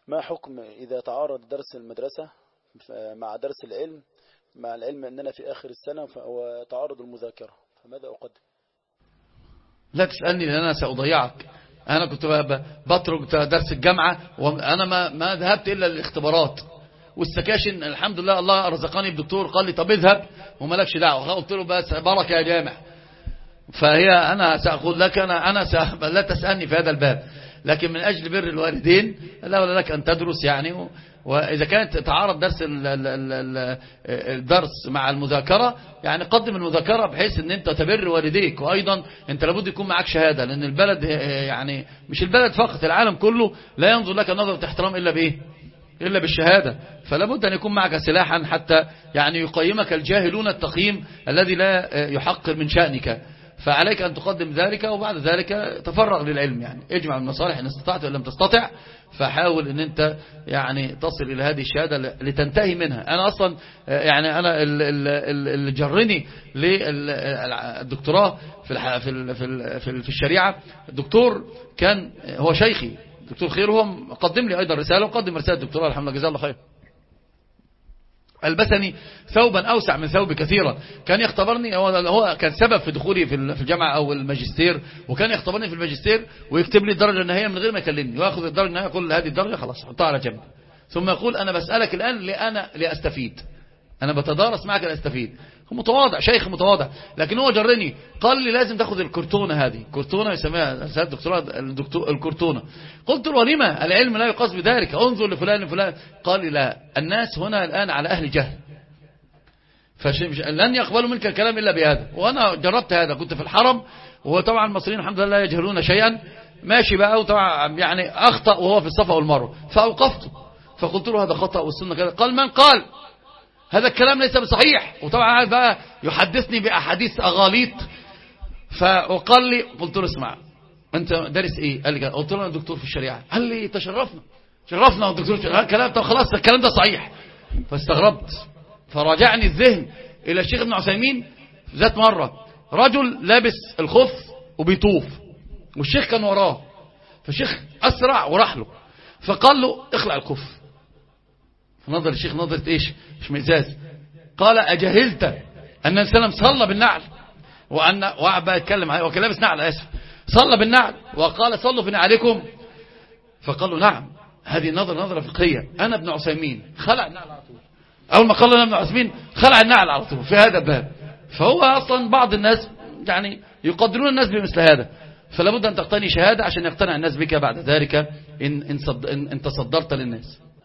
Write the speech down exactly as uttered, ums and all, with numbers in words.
ما حكم إذا تعارض درس المدرسة مع درس العلم، مع العلم أننا في آخر السنة وتعارض المذاكرة، فماذا أقدم؟ لا تسألني لأن أنا سأضيعك. أنا كنت بترك درس الجامعة وأنا ما, ما ذهبت إلا للاختبارات والسكاشن. الحمد لله الله رزقني بدكتور قال لي طب اذهب ومالكش دعوة. قلت له بس بركة يا جامع. فهي أنا سأقول لك أنا, أنا سأ... لا تسألني في هذا الباب، لكن من أجل بر الوالدين لا ولا لك أن تدرس يعني و... وإذا كانت تعارض درس ال... ال... ال... الدرس مع المذاكرة يعني قدم المذاكرة بحيث أن أنت تبر والديك. وأيضا أنت لابد يكون معك شهادة، لأن البلد يعني مش البلد فقط، العالم كله لا ينظر لك نظرة احترام إلا بإيه؟ إلا بالشهادة. فلا بد أن يكون معك سلاحا حتى يعني يقيمك الجاهلون التقييم الذي لا يحقر من شأنك. فعليك أن تقدم ذلك، وبعد ذلك تفرغ للعلم. يعني اجمع المصالح إن استطعت وإن لم تستطع، فحاول أن أنت يعني تصل إلى هذه الشهادة لتنتهي منها. أنا أصلا يعني أنا اللي جرني للدكتوراه في في في الشريعة الدكتور كان هو شيخي دكتور خيرهم، قدم لي أيضا رسالة وقدم رسالة الدكتوراه الحمد لله جزاه الله خير. ألبسني ثوبا أوسع من ثوبي كثيرا، كان يختبرني، هو كان سبب في دخولي في الجامعة أو الماجستير، وكان يختبرني في الماجستير ويكتب لي الدرجة النهائية من غير ما يكلمني، ويأخذ الدرجة النهائية يقول هذه الدرجة خلاص حطها على جنب، ثم يقول أنا بسألك الآن لأنا لأستفيد، أنا بتدارس معك لأستفيد. هو متواضع، شيخ متواضع، لكن هو جرني قال لي لازم تاخذ الكرتونة هذه، كرتونة يسميها رسالة الدكتوراه الكرتونة. قلت له ولما؟ العلم لا يقاس بذلك، انظر لفلان لفلان. قال لي لا، الناس هنا الآن على أهل جهل، فلن يقبلوا منك الكلام إلا بهذا. وأنا جربت هذا، كنت في الحرم، وطبعا المصريين الحمد لله لا يجهلون شيئا، ماشي بقى، وطبعا يعني أخطأ وهو في الصفا والمروة، فأوقفته فقلت له هذا خطأ والسنة كذا. قال من قال؟ هذا الكلام ليس بصحيح. وطبعا بقى يحدثني بأحاديث أغاليط. فقال لي، قلت له اسمع أنت دارس إيه؟ قال لي قلت له أنا دكتور في الشريعة. قال لي تشرفنا شرفنا الدكتور في الشريعة. كلام طب خلاص الكلام ده صحيح. فاستغربت، فراجعني الذهن إلى الشيخ ابن عثيمين ذات مرة، رجل لابس الخف وبيطوف والشيخ كان وراه، فالشيخ أسرع وراح له فقال له اخلع الخف. فنظر الشيخ نظرة ايش؟ مش مئزاز. قال أجهلت أن السلام صلى بالنعل وأن وقعد بقى يتكلم عليه وكان لابس نعل، آسف، صلى بالنعل وقال صلوا في نعلكم. فقال له نعم، هذه نظرة نظرة فقهية. أنا ابن عثيمين خلع النعل على طول، أول ما قال أنا ابن عثيمين خلع النعل على طول في هذا الباب. فهو أصلا بعض الناس يعني يقدرون الناس بمثل هذا، فلا بد أن تقتني شهادة عشان يقتنع الناس بك بعد ذلك إن, إن, صد إن, إن تصدرت للناس.